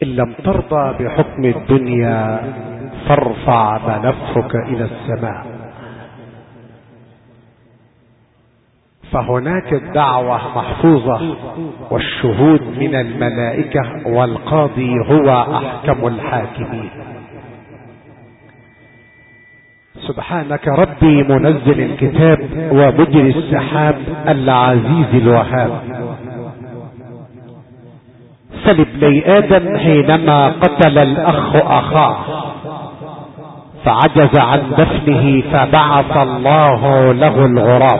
إن لم ترضى بحكم الدنيا فارفع ملفك إلى السماء. فهناك الدعوة محفوظة والشهود من الملائكة، والقاضي هو أحكم الحاكمين. سبحانك ربي منزل الكتاب ومجري السحاب العزيز الوهاب. سل ابني آدم حينما قتل الأخ أخاه فعجز عن دفنه فبعث الله له الغراب.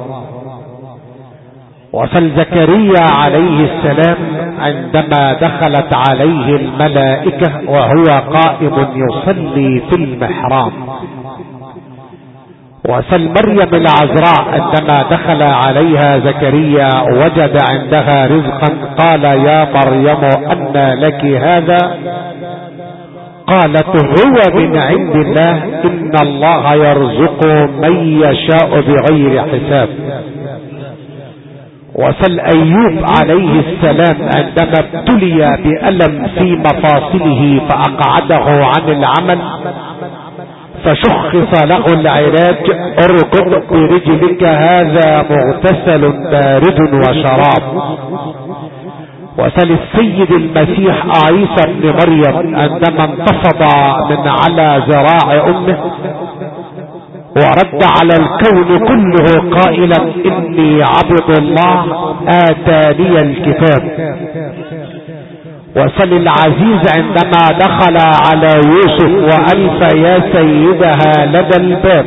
وسل زكريا عليه السلام عندما دخلت عليه الملائكة وهو قائم يصلي في المحراب. وسل مريم العذراء عندما دخل عليها زكريا وجد عندها رزقا قال يا مريم أنى لك هذا؟ قالت هو من عند الله إن الله يرزق من يشاء بغير حساب. وسل أيوب عليه السلام عندما ابتلي بألم في مفاصله فأقعده عن العمل فشخص له العلاج اركض برجلك هذا مغتسل بارد وشراب. وسل السيد المسيح عيسى بن مريم عندما انتفض من على ذراع امه ورد على الكون كله قائلا اني عبد الله اتاني الكتاب. وسل العزيز عندما دخل على يوسف وألف يا سيدها لدى الباب.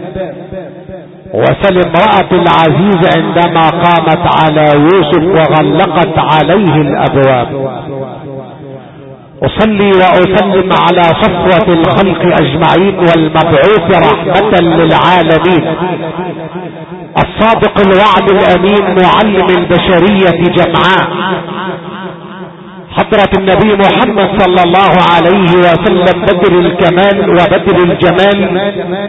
وسل امرأة العزيز عندما قامت على يوسف وغلقت عليه الأبواب. أصلي وأسلم على صفوة الخلق أجمعين والمبعوث رحمة للعالمين الصادق الوعد الأمين معلم البشرية جمعاء حضرة النبي محمد صلى الله عليه وسلم بدر الكمال وبدر الجمال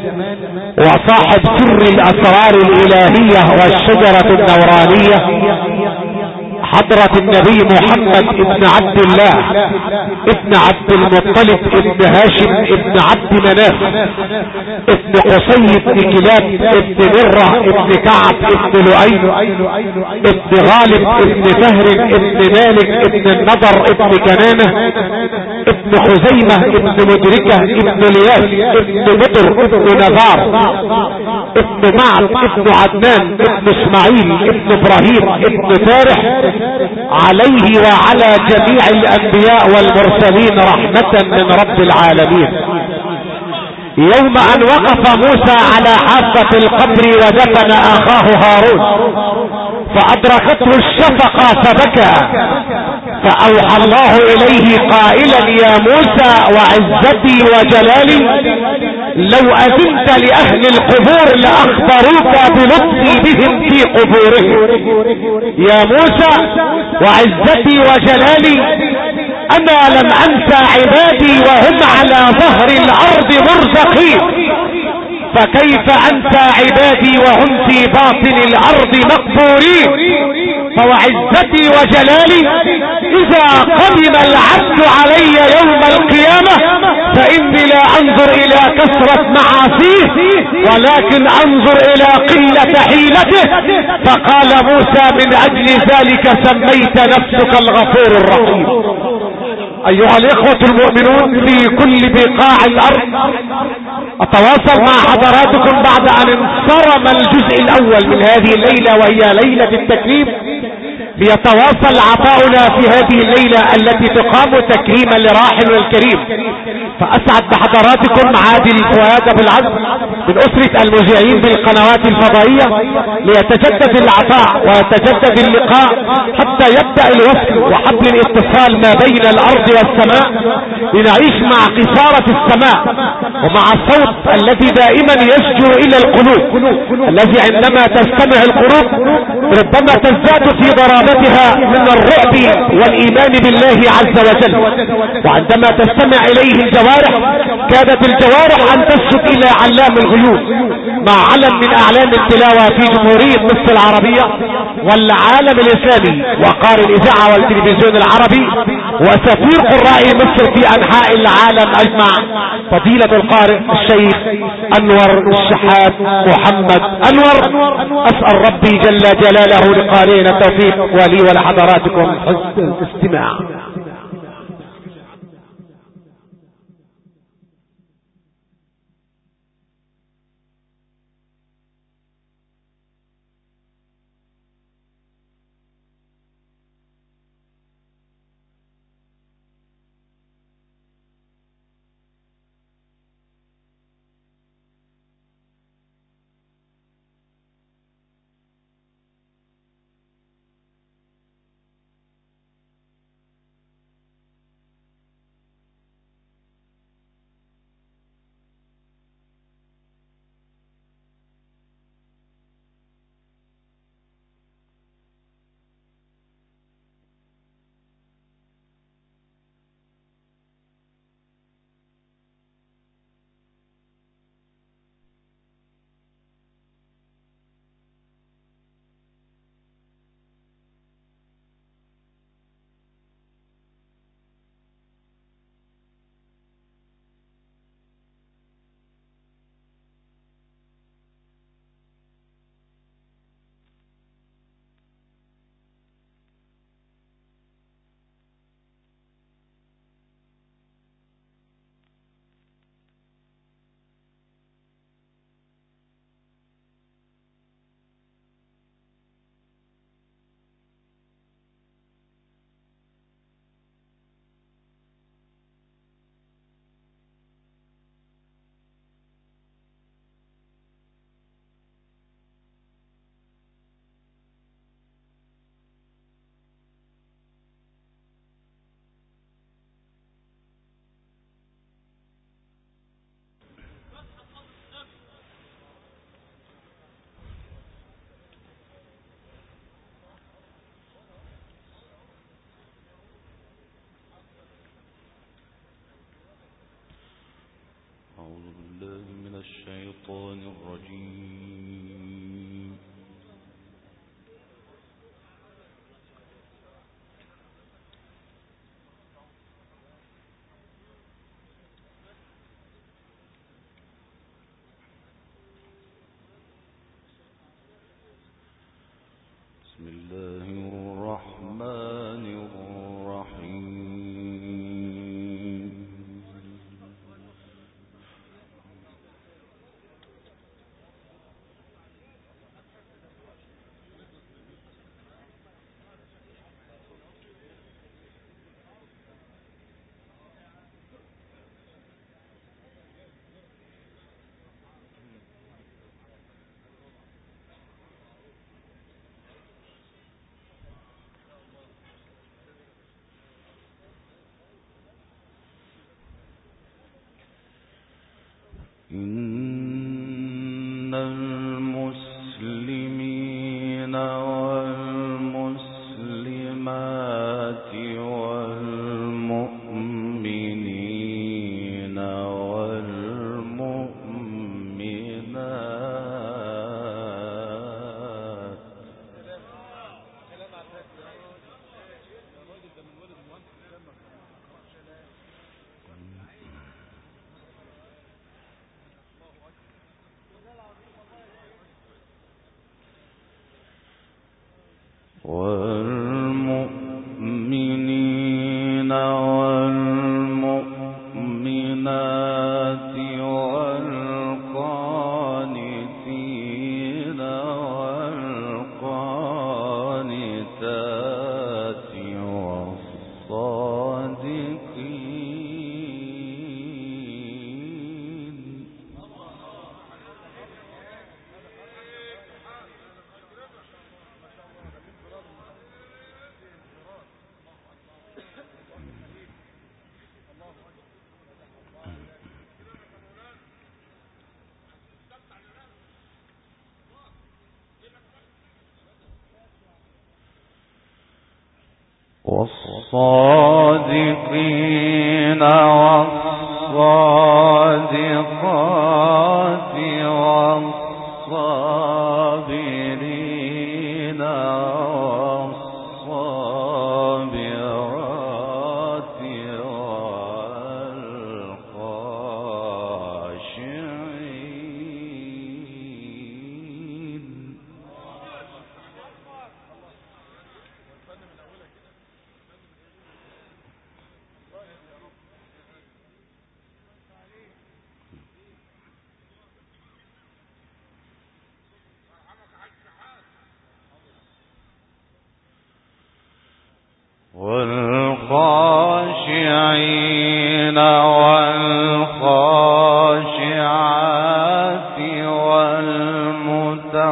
وصاحب سر الأسرار الإلهية والشجرة النورانية حضرة النبي محمد ابن عبد الله ابن عبد المطلب ابن هاشم ابن عبد مناف ابن قصي ابن كلاب ابن مرة ابن كعب ابن لؤي ابن غالب ابن فهر ابن مالك ابن النضر ابن كنانة ابن خزيمة ابن مدركة ابن لياس ابن بدر ابن نذار ابن معد ابن عدنان ابن اسماعيل ابن ابراهيم ابن تارح عليه وعلى جميع الانبياء والمرسلين رحمة من رب العالمين. يوم ان وقف موسى على حافة القبر ودفن اخاه هارون فادركته الشفقة فبكى فاوحى الله اليه قائلا يا موسى وعزتي وجلالي لو اذنت لاهل القبور لاخبروك بلطفي بهم في قبورهم. يا موسى وعزتي وجلالي انا لم انسى عبادي وهم على ظهر الارض مرزقين فكيف انسى عبادي وهم في باطن الارض مقبورين. فوعزتي وجلالي اذا قدم العبد علي يوم القيامة فاني لا انظر الى كثرة معاصيه ولكن انظر الى قلة حيلته. فقال موسى من اجل ذلك سميت نفسك الغفور الرحيم. ايها الاخوة المؤمنون في كل بقاع الارض اتواصل مع حضراتكم بعد ان انصرم الجزء الاول من هذه الليلة وهي ليلة التكريم ليتواصل عطاؤنا في هذه الليلة التي تقام تكريما لراحل الكريم. فاسعد بحضراتكم عادل فؤاد ابو العزم من اسرة المذيعين بالقنوات الفضائية ليتجدد العطاء ويتجدد اللقاء حتى يبدأ الوصل وحبل الاتصال ما بين الارض والسماء لنعيش مع قصارة السماء ومع الصوت الذي دائما يشجر الى القلوب الذي عندما تستمع القلوب ربما تزداد في ضرابتها من الرعب والايمان بالله عز وجل. وعندما تستمع اليه الجوارح كادت الجوارح ان تسجد الى علام الغيوب مع علم من اعلام التلاوة في جمهورية مصر العربية والعالم الاسلامي وقار الاذاعة والتلفزيون العربي وسفير قراء مصر في انحاء العالم اجمع، فضيلة القارئ الشيخ انور الشحات محمد انور. اسأل ربي جل جلاله لقارئنا التوفيق ولي ولحضراتكم حسن الاستماع. أعوذ بالله من الشيطان الرجيم. بسم الله الرحمن الرحيم. إن المسلمين والمسلمات والمؤمنين والمؤمنات والمؤمنين والمؤمنات والقانتين والقانتات والصادقين والصادقين والصادقات والصابرين والصابرات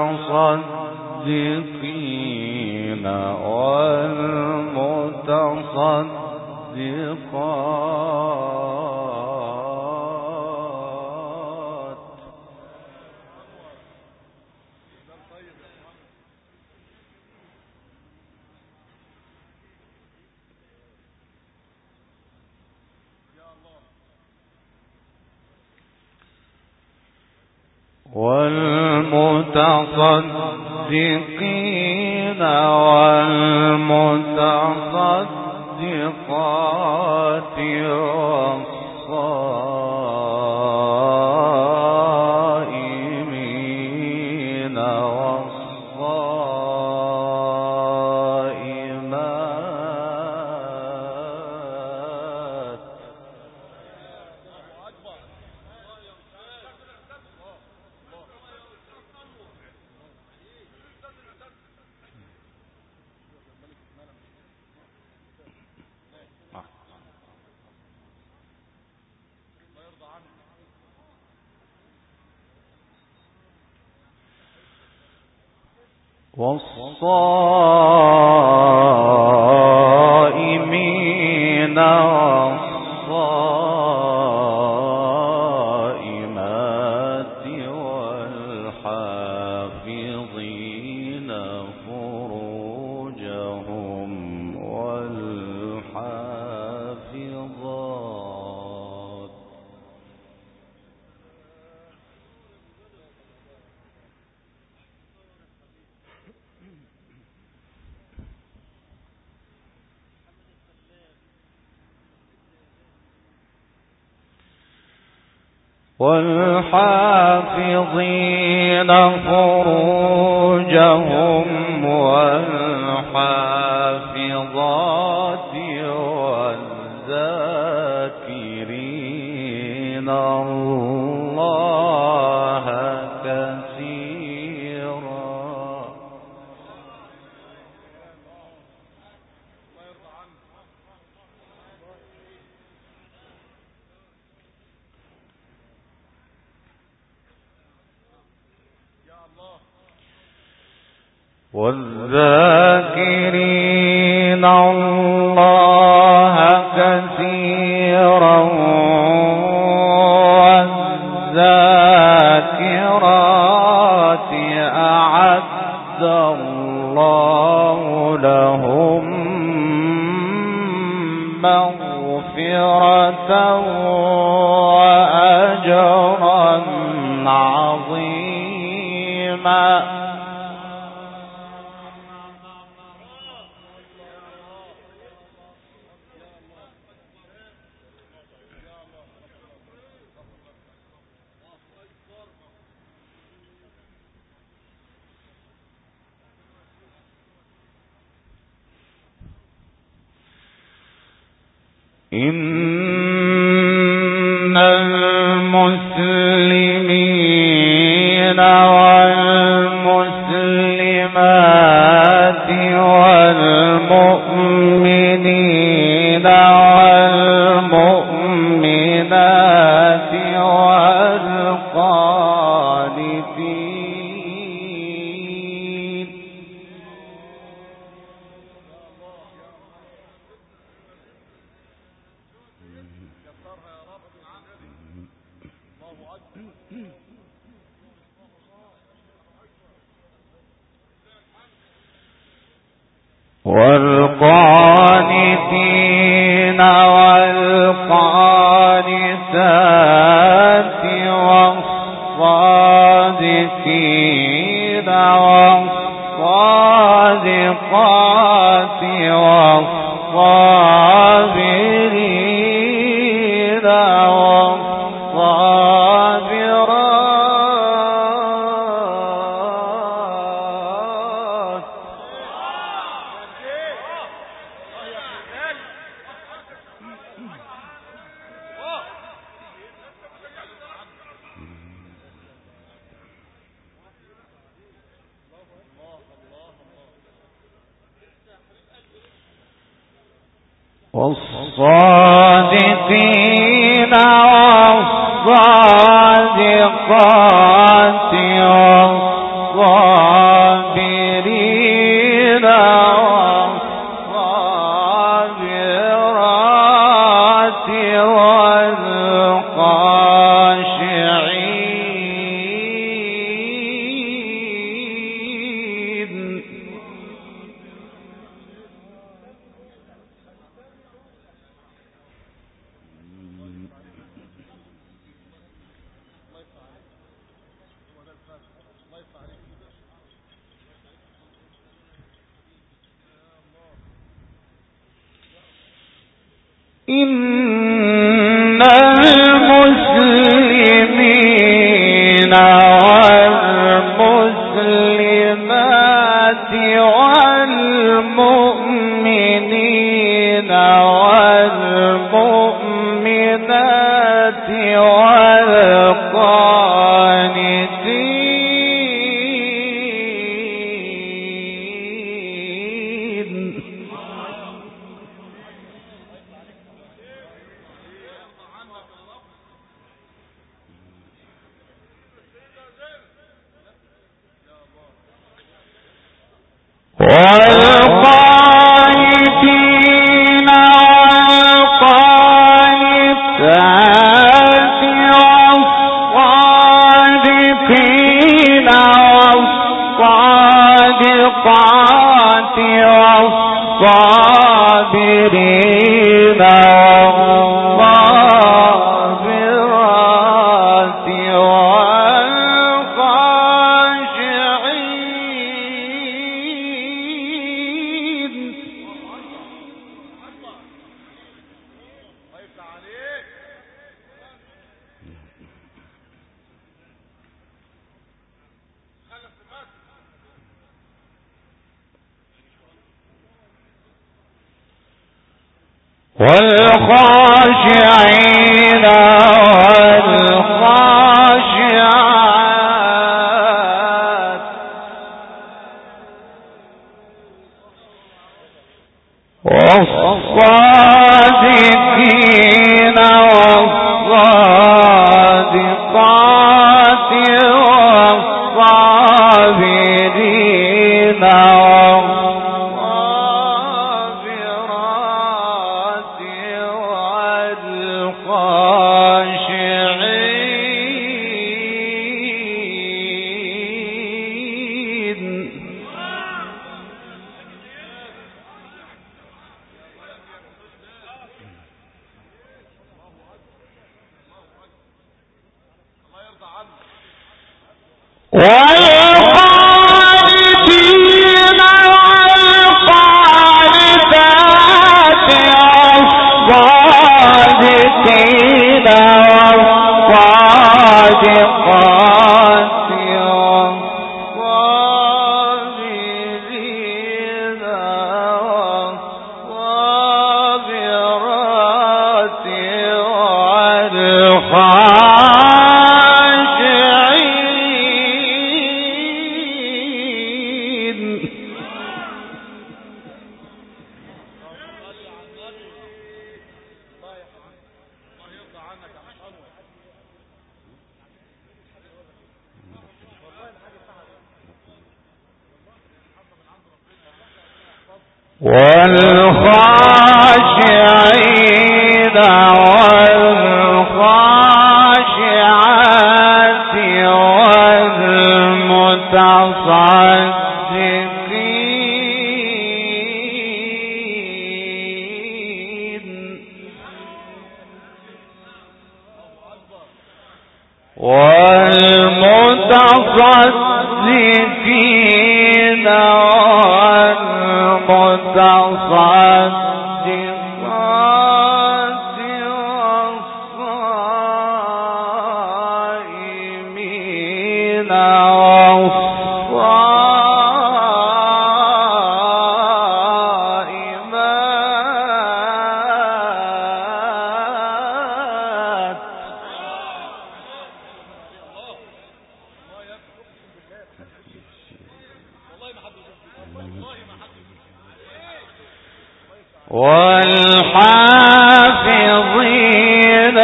والمتصدقين والمتصدقات والمتصدقين والمتصدقات والصائمين والصائمات والصائمين والصائمات والحافظين فروجهم والحافظات والحافظين فروجهم والحافظات والذاكرين الله كثيرا والذاكرين الله كثيرا والذاكرات أعد الله لهم مغفرة وأجرا عظيما إن المسلمين والمسلمات والمؤمنين والمؤمنات والقانتين والقانتين والقانتات والصادقين والصادقات والصابرين والصابرات والصادقين والصادقات والصادقين إن المسلمين والمسلمات والمؤمنين والمؤمنات والقانتين والقانتات والصادقين والصادقات والصابرين والصابرات والخاشعين والخاشعات والصادقين والصادقات والصابرين والقانتين والقانتات والصادقين والصادقات والصابرين والصابرات والخاشعين والخاشعات والمتصدقين والمتصدقات والصائمين والصائمات والحافظين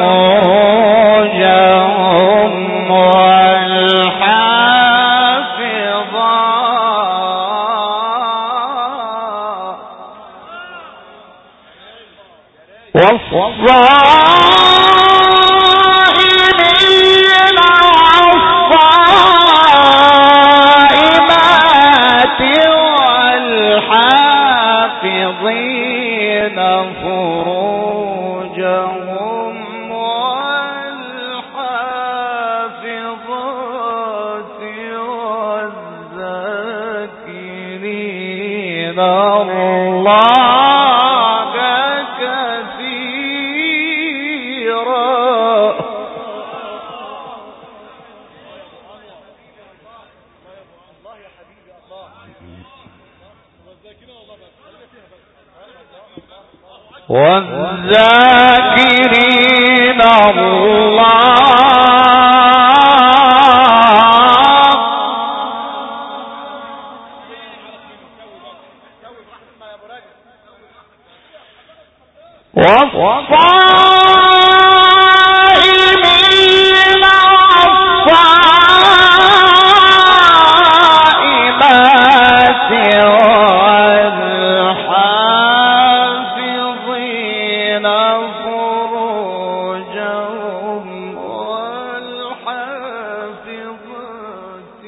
فروجهم والحافظات والصائمين والصائمات والحافظين فروجهم والحافظات والذاكرين الله كثيرا والذاكرين الله والصائمين والصائمات والحافظين فروجهم والحافظات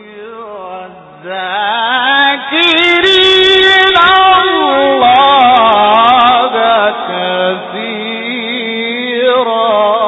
والذاكرين الله كثيرا.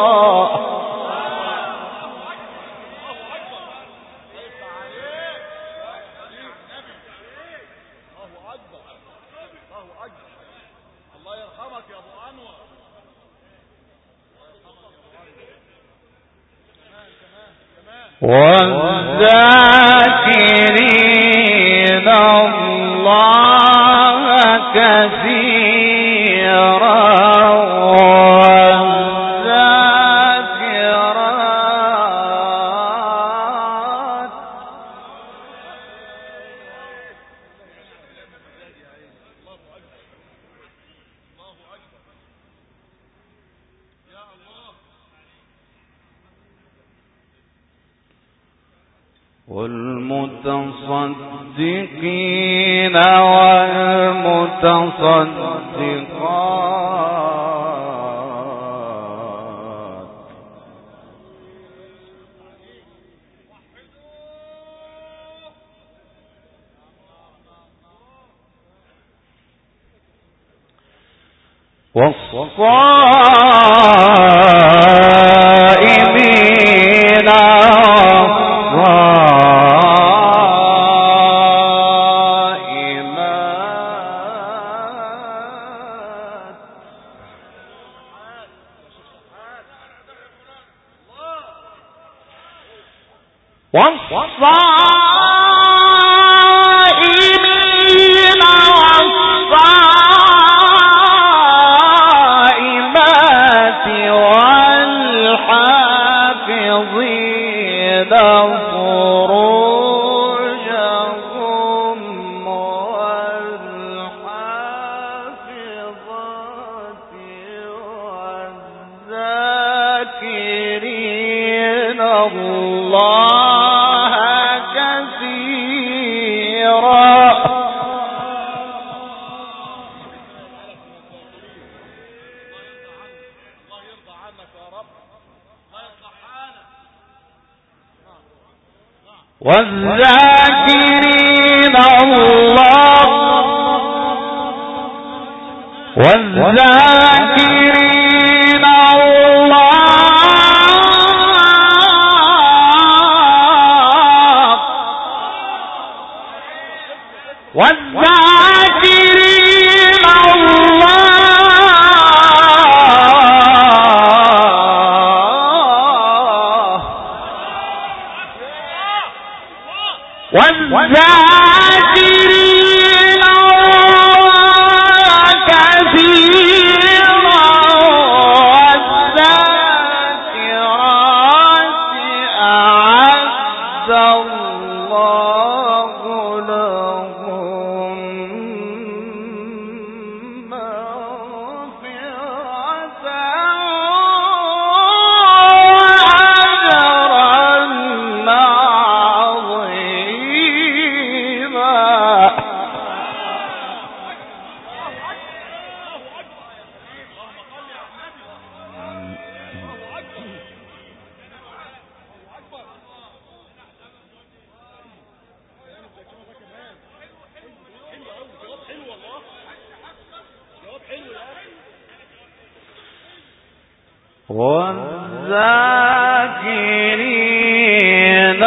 والذاكرين الله كثيرا والذاكرات والمتصدقين والمتصدقات والصائمين والصائمين والصائمات والحافظين فروجهم والحافظات والذاكرين الله كثيرا. والذاكرين الله والذاكرين الله والذاكرين الله والذاكرين الله كثيرا والذاكرات أعد الله لهم مغفرة وأجرا عظيما. والذاكرين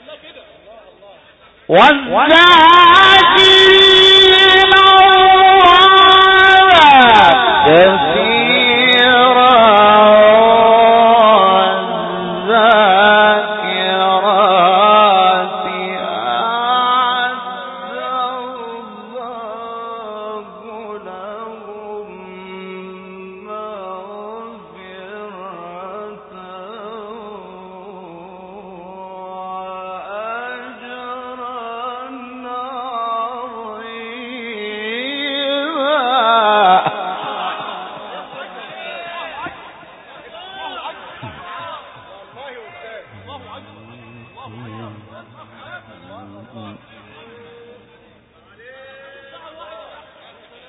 والذاكرين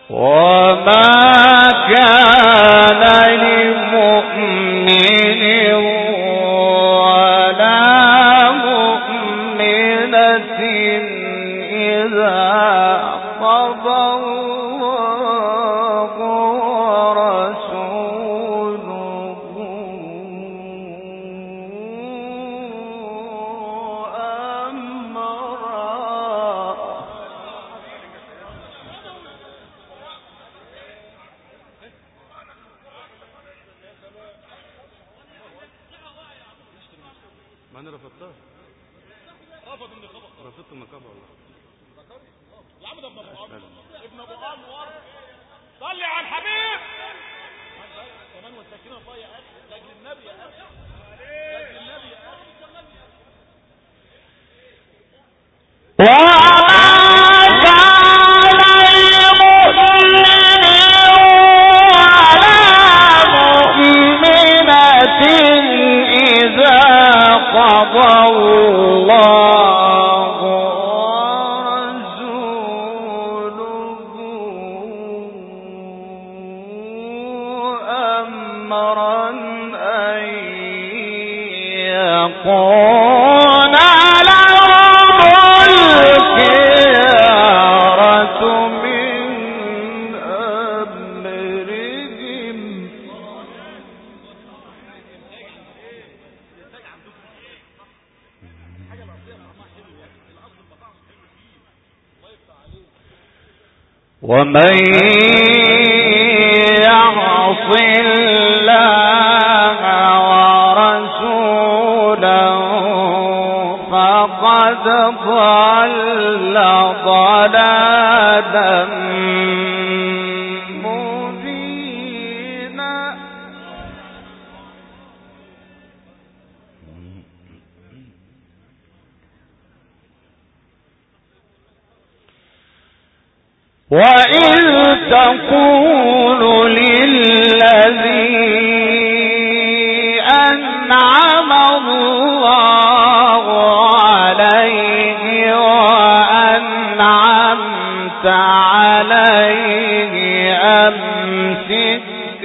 وما كان لمؤمن ولا مؤمنة إذا قضى الله ورسوله أمرا. ما انا رفضتها، رفضت النقابه والله. يا عم ده ابن ابو عمرو، ابن ابو عمرو، صلي على الحبيب كمان والسكينه الله يا اخي، لاجل النبي يا اخي، لاجل النبي يا اخي. ومن يعص الله ورسوله فقد ضل ضلالا مبينا. وإذ تقول للذي أنعم الله عليه وأنعمت عليه أمسك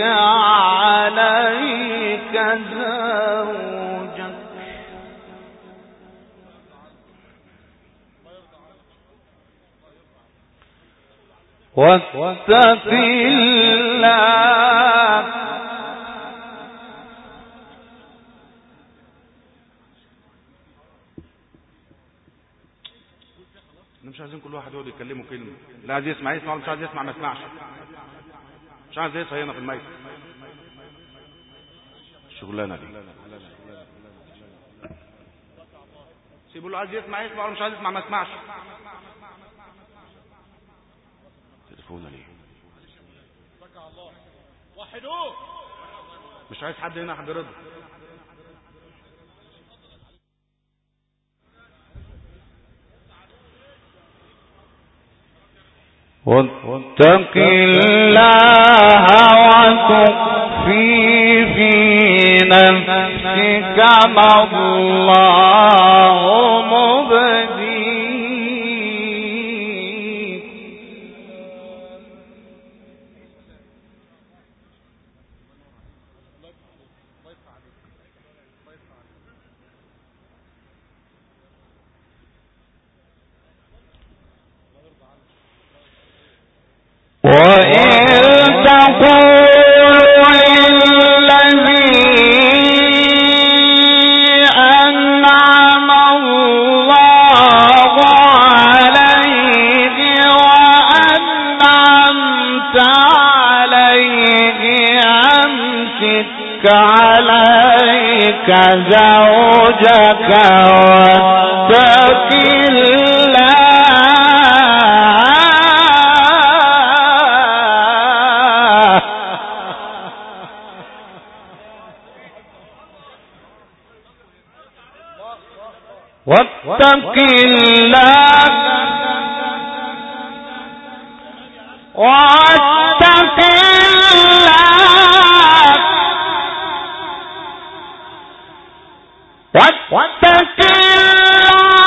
عليك زوجك واتق الله. مش عايزين كل واحد يقعد يتكلمه كلمه، لا عايز يسمع يسمع، مش عايز يسمع ما يسمعش، مش عايز يسمع هنا في الميت. الشغلانه دي سيبوا له، عايز يسمع يسمع، ولا مش عايز يسمع ما يسمعش. تليفون ليه؟ وحدوه، مش عايز حد هنا حد رضا. واتق الله وتخفي في نفسك ما الله مبديه وإن تقول للذي أنعم الله عليه وأنعمت عليه أمسك عليك زوجك واتق واتق الله واتق الله واتق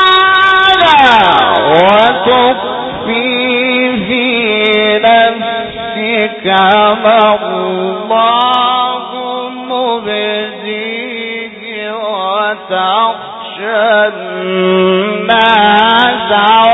الله وتخفي في نفسك الله مبديه وتخشى الناس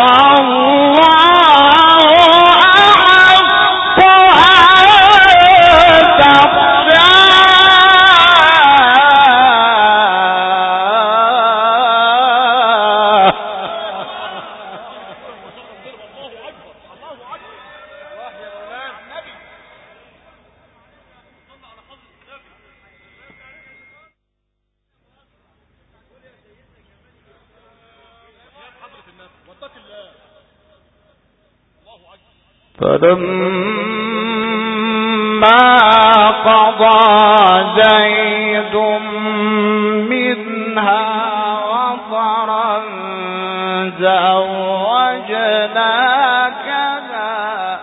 فلما قضى زيد منها وطرا زوجناكها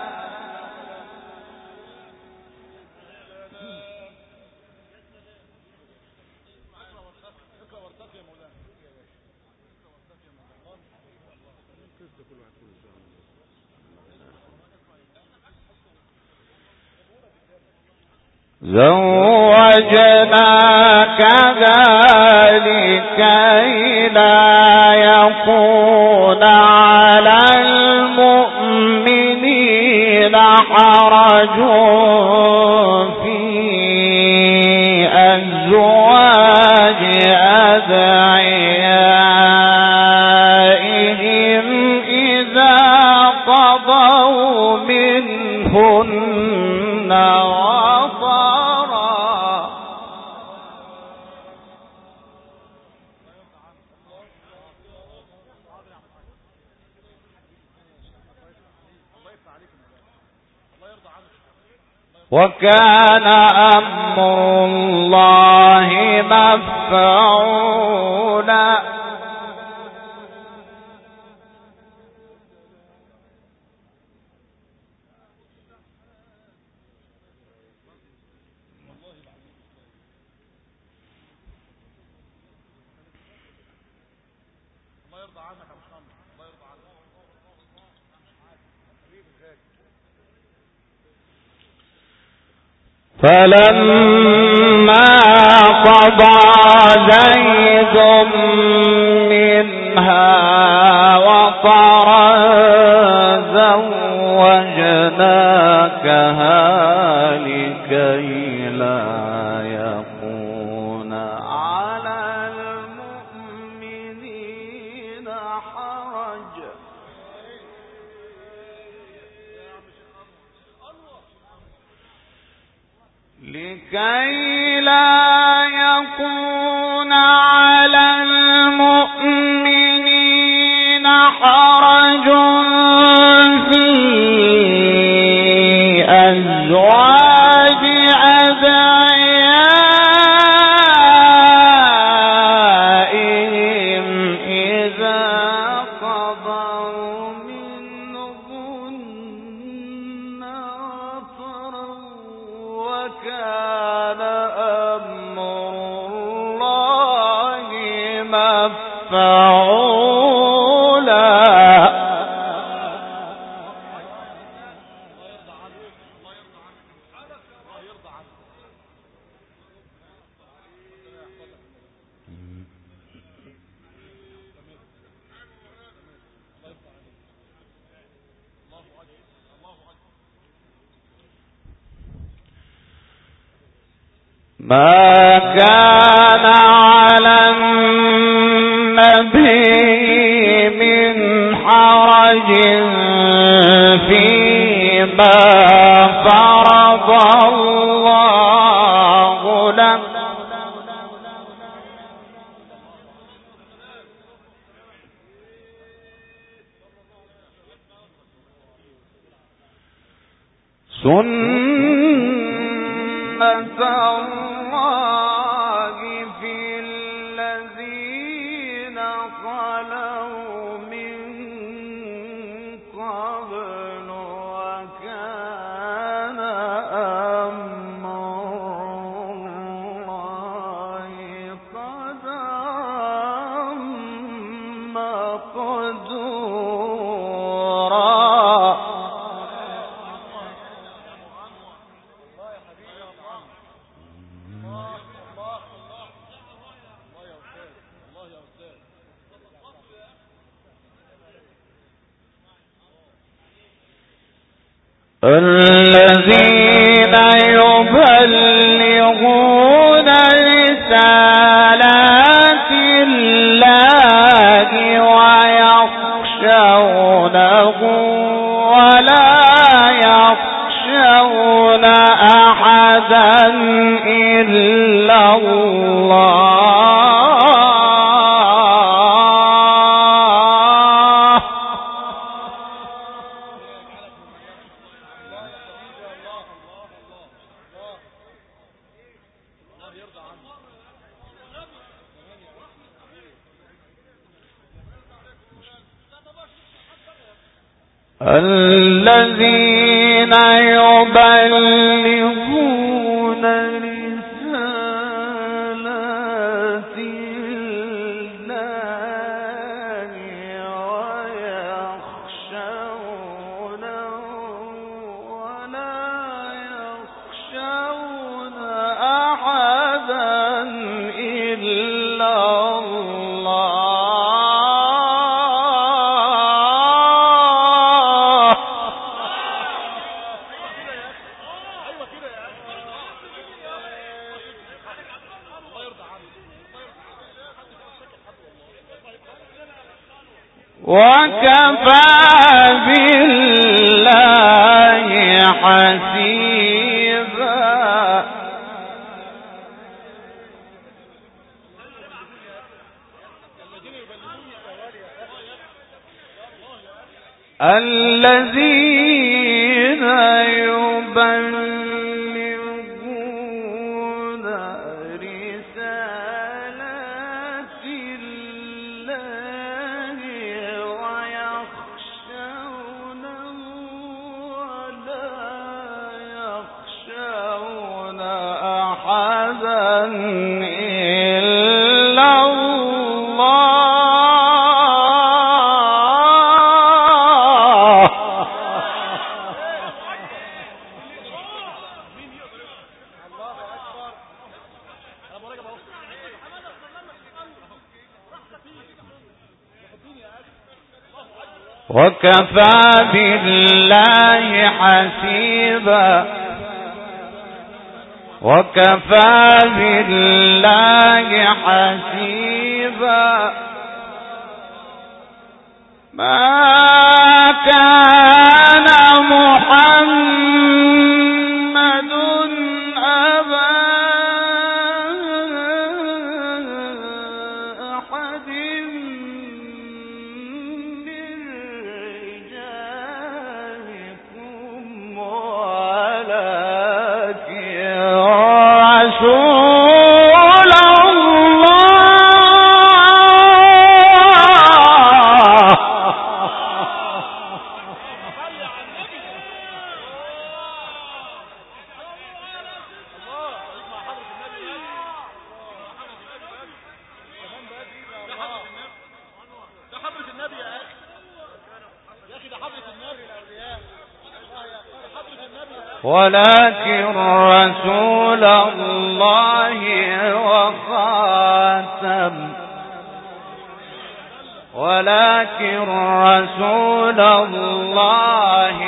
لكي لا يكون على المؤمنين حرج في أزواج أدعيائهم إذا قضوا منهن وكان أمر الله مفعولا فلما قضى زيد منها وطرا زوجناكها لكي لا يكون على المؤمنين حرج لكي لا يكون على المؤمنين حرج في أزواج أدعيائهم إذا قضوا منهن وطرا وكان أمر الله مفعولا ما كان على النبي من حرج فيما فرض الله له سنة الله في الذين خلوا من قبل وكان أمر الله قدرا مقدورا الذين يبلغون رسالات الله ويخشونه ولا يخشون أحدا إلا الله. الذين يبلغون رسالات الله ويخشونه ولا يخشون أحدا إلا الله. وكفى بالله حسيبا. الذين يبلغون رسالات الله ويخشونه ولا يخشون أحدا إلا الله. وكفى بالله حسيبا. وكفى بالله حسيبا. ما كان محمد أبا أحد من رجالكم ولكن رسول الله. ولكن رسول الله وخاتم. ولكن رسول الله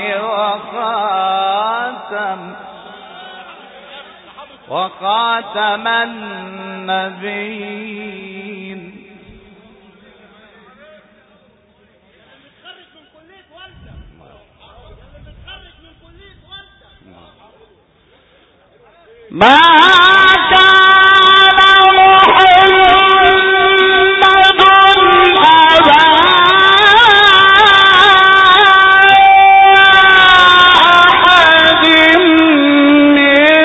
وخاتم النبيين. ما كان محمد أبا أحد من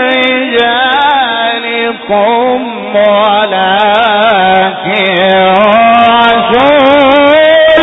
رجالكم ولكن رسول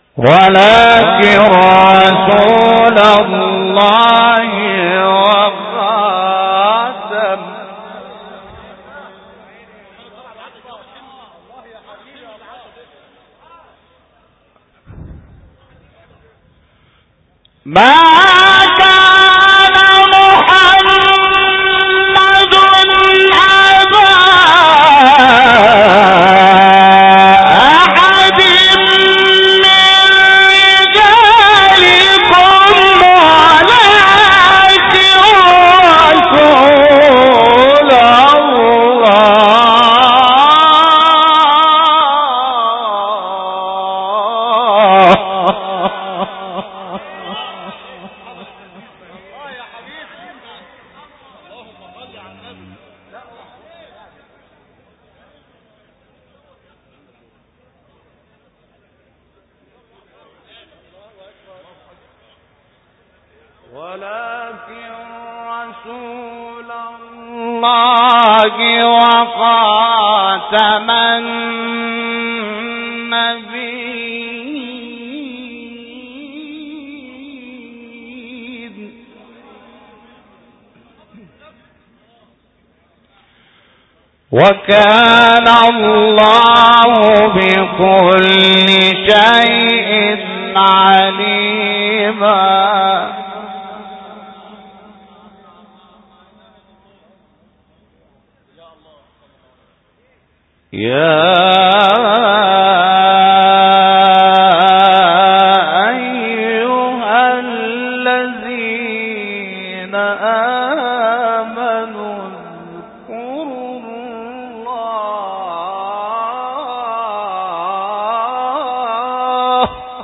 ولكن رسول الله وخاتم ما كان محمد أبا أحد من رجالكم ولكن رسول ولكن رسول الله وخاتم النبيين وكان الله بكل شيء عليما يا أيها الذين آمنوا اذكروا الله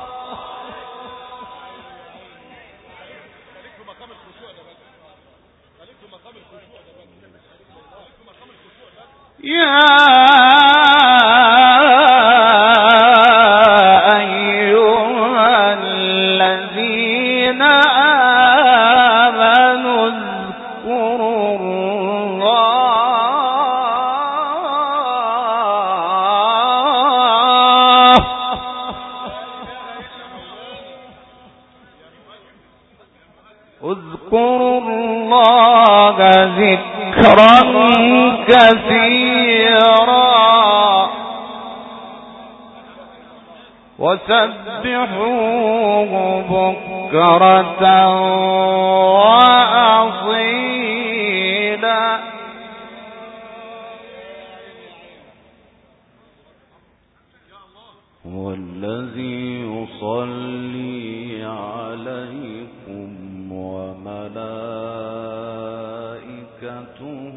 يا اذكروا الله ذكرا كثيرا وسبحوه بكرة وأصيلا هو الذي يصلي عليكم وملائكته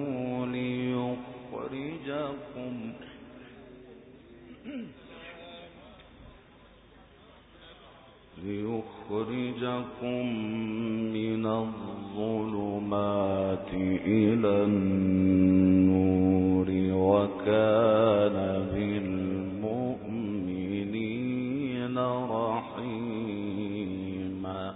ليخرجكم من الظلمات إلى النور وكان بالمؤمنين رحيما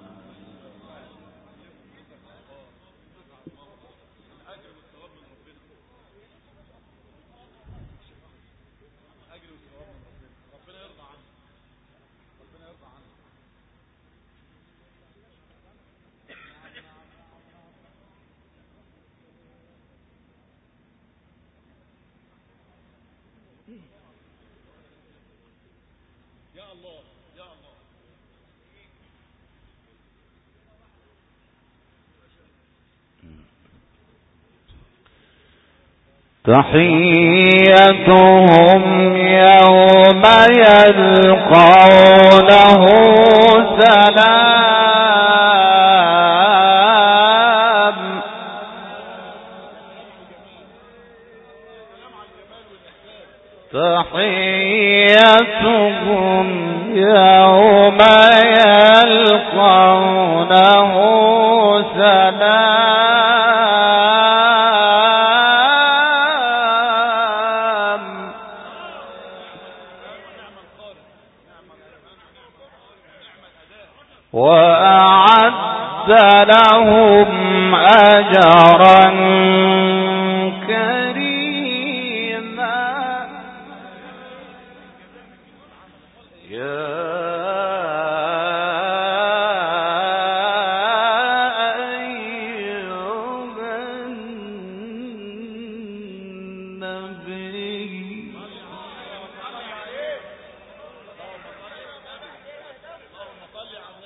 يا الله يا الله. تحيتهم يوم يلقونه سلام تحيتهم يوم يلقونه سلام وأعد لهم أجرا كريما يا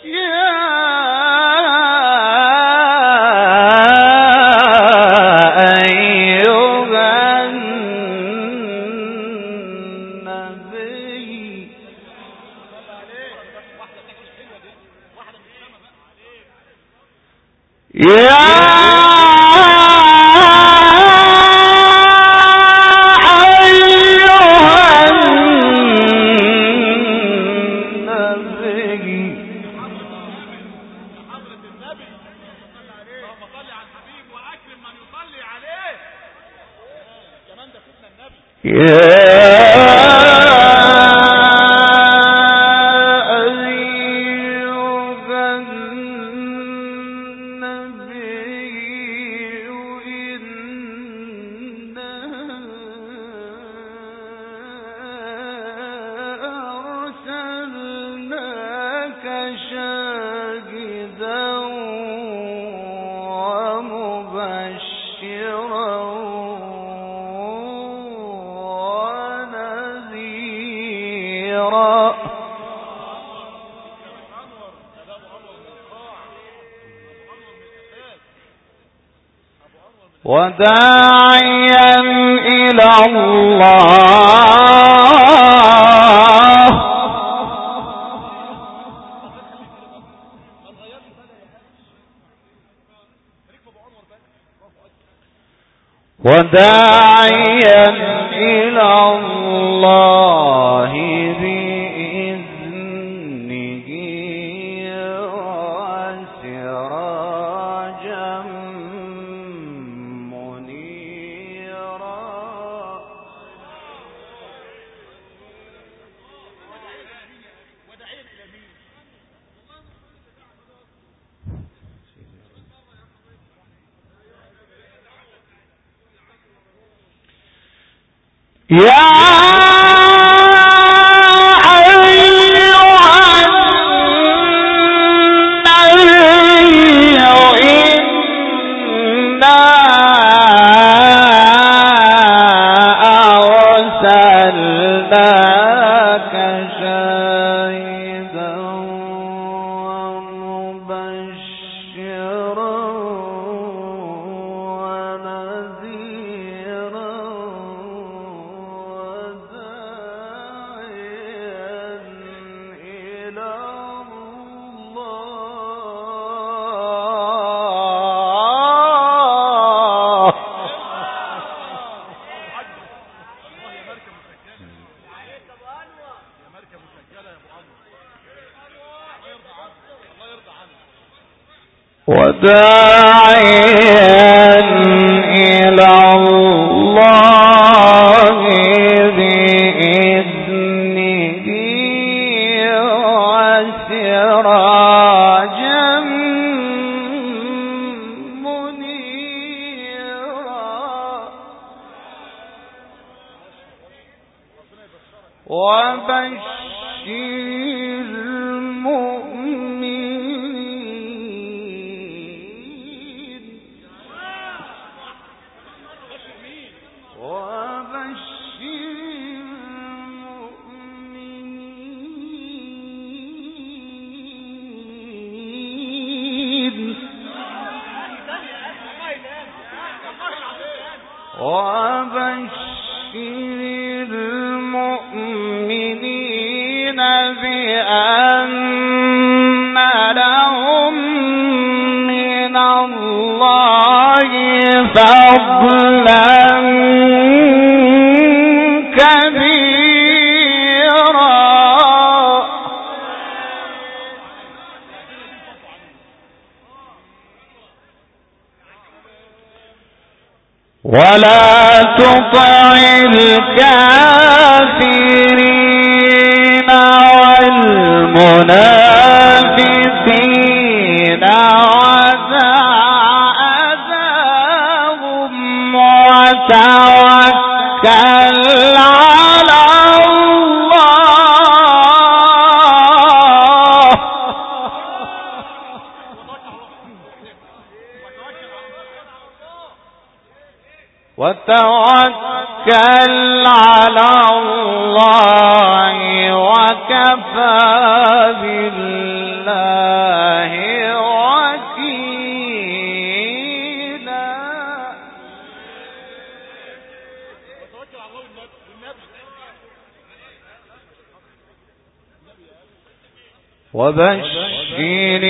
وداعيا إلى الله وداعيا إلى الله بإذنه وسراجا منيرا. يا وداعيا إلى الله بإذنه وسراجا منيرا وبشر المؤمنين بأن لهم من الله فضلا كبيرا. ولا تطع الكافرين والمنافقين وتعذهم وتوكل على الله وتوكل على الله وكفى بالله وبشر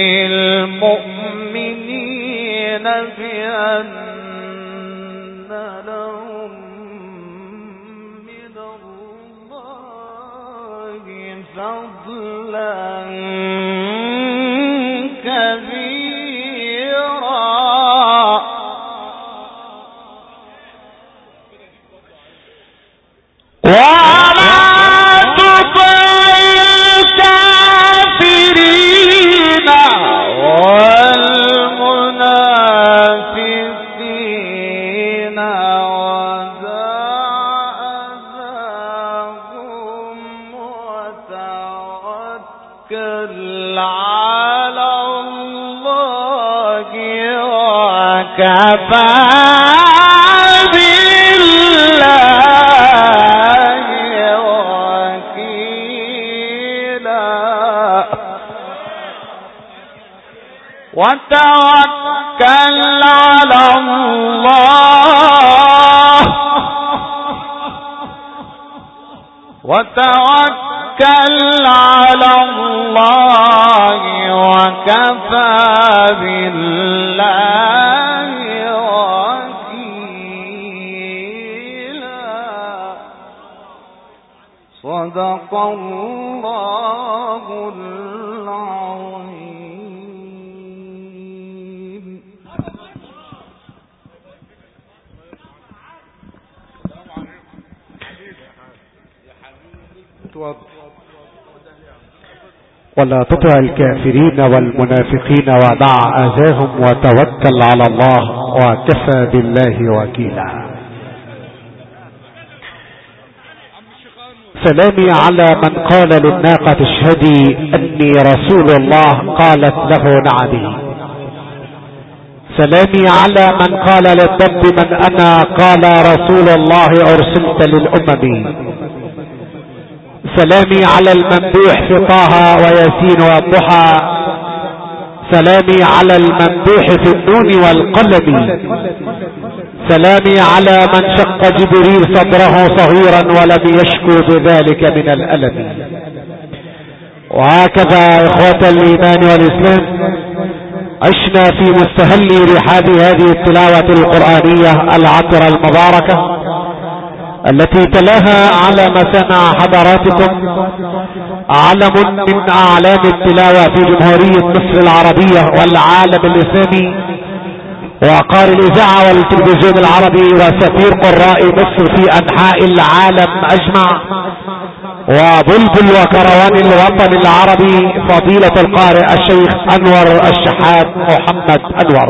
المؤمنين بأن لهم من الله فضلا كبيرا كفى بالله وكيلا وتوكل على الله وكفى بالله صدق الله العظيم. ولا تطع الكافرين والمنافقين ودع أذاهم وتوكل على الله وكفى بالله وكيلا. سلامي على من قال للناقة اشهدي أني رسول الله قالت له نعمي. سلامي على من قال للضب من أنا قال رسول الله أرسلت للأمم. سلامي على الممدوح في طه وياسين والضحى. سلامي على الممدوح في النون والقلم. سلامي على من شق جبريل صدره صغيرا ولم يشكو بذلك من الألم. وهكذا إخوة الإيمان والإسلام عشنا في مستهل رحاب هذه التلاوة القرآنية العطرة المباركة التي تلاها على مسامع حضراتكم علم من أعلام التلاوة في جمهورية مصر العربية والعالم الإسلامي، وقار الإذاعة والتلفزيون العربي وسفير قراء مصر في أنحاء العالم أجمع، وبلبل وكروان الوطن العربي فضيلة القارئ الشيخ أنور الشحات محمد أنور.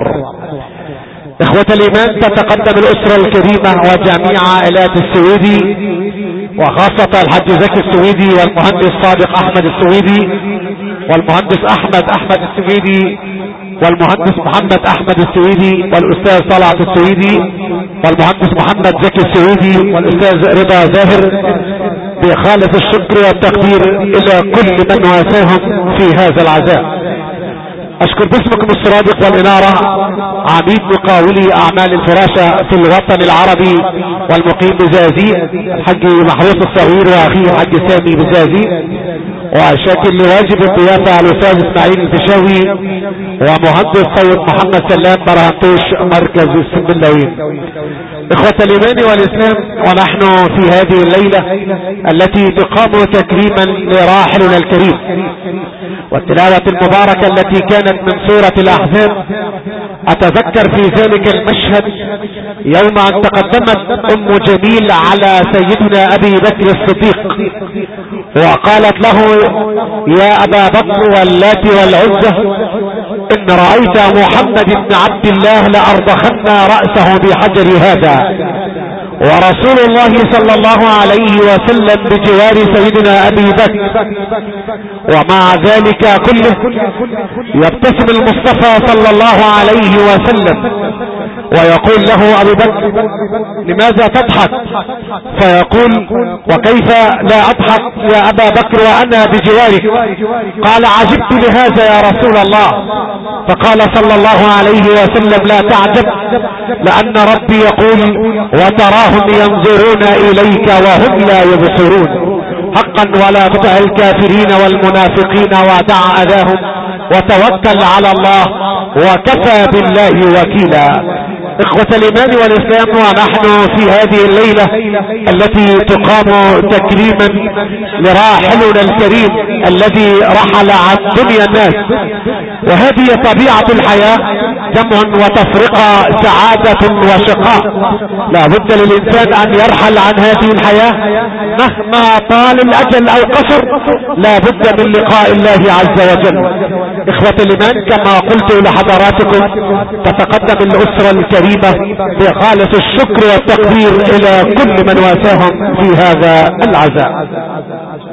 إخوة الإيمان، تتقدم الأسرة الكريمة وجميع عائلات السويدي وخاصة الحاج زكي السويدي والمهندس صادق أحمد السويدي والمهندس أحمد السويدي والمهندس محمد أحمد السويدي والأستاذ طلعت السويدي والمهندس محمد زكي السويدي والأستاذ رضا زاهر، بخالص الشكر والتقدير إلى كل من واساهم في هذا العزاء. أشكر باسمكم السرادق والإنارة عميد مقاولي أعمال الفراشة في الوطن العربي والمقيم بزازي الحاج محروس الصغير وأخيه الحاج سامي بزازي، وشاكر لواجب الضيافة على الأستاذ إسماعيل الفيشاوي ومهندس سيد محمد سلام برهنتوش مركز السنبلاوين. إخوة الإيمان والإسلام، ونحن في هذه الليلة التي تقام تكريما لراحلنا الكريم والتلاوة المباركة التي كانت من سورة الأحزاب، أتذكر في ذلك المشهد يوم أن تقدمت أم جميل على سيدنا أبي بكر الصديق وقالت له: يا أبا بكر واللات والعزة، إن رأيت محمد بن عبد الله لأرضخن رأسه بحجر هذا، ورسول الله صلى الله عليه وسلم بجوار سيدنا أبي بكر، ومع ذلك كله يبتسم المصطفى صلى الله عليه وسلم ويقول له أبو بكر: لماذا تضحك؟ فيقول: وكيف لا أضحك يا أبا بكر وأنا بجوارك؟ قال: عجبت لهذا يا رسول الله. فقال صلى الله عليه وسلم: لا تعجب، لأن ربي يقول: وتراهم ينظرون إليك وهم لا يبصرون. حقا ولا تطع الكافرين والمنافقين ودع اذاهم وتوكل على الله وكفى بالله وكيلا. اخوة الايمان والاسلام، ونحن في هذه الليلة التي تقام تكريما لراحلنا الكريم الذي رحل عن دنيا الناس، وهذه طبيعة الحياة، جمع وتفرقة، سعادة وشقاء. لا بد للانسان ان يرحل عن هذه الحياة مهما طال الاجل او قصر، لا بد من لقاء الله عز وجل. اخوة الايمان، كما قلت لحضراتكم، تتقدم الاسرة الكريمة بخالص الشكر والتقدير الى كل من واساهم في هذا العزاء.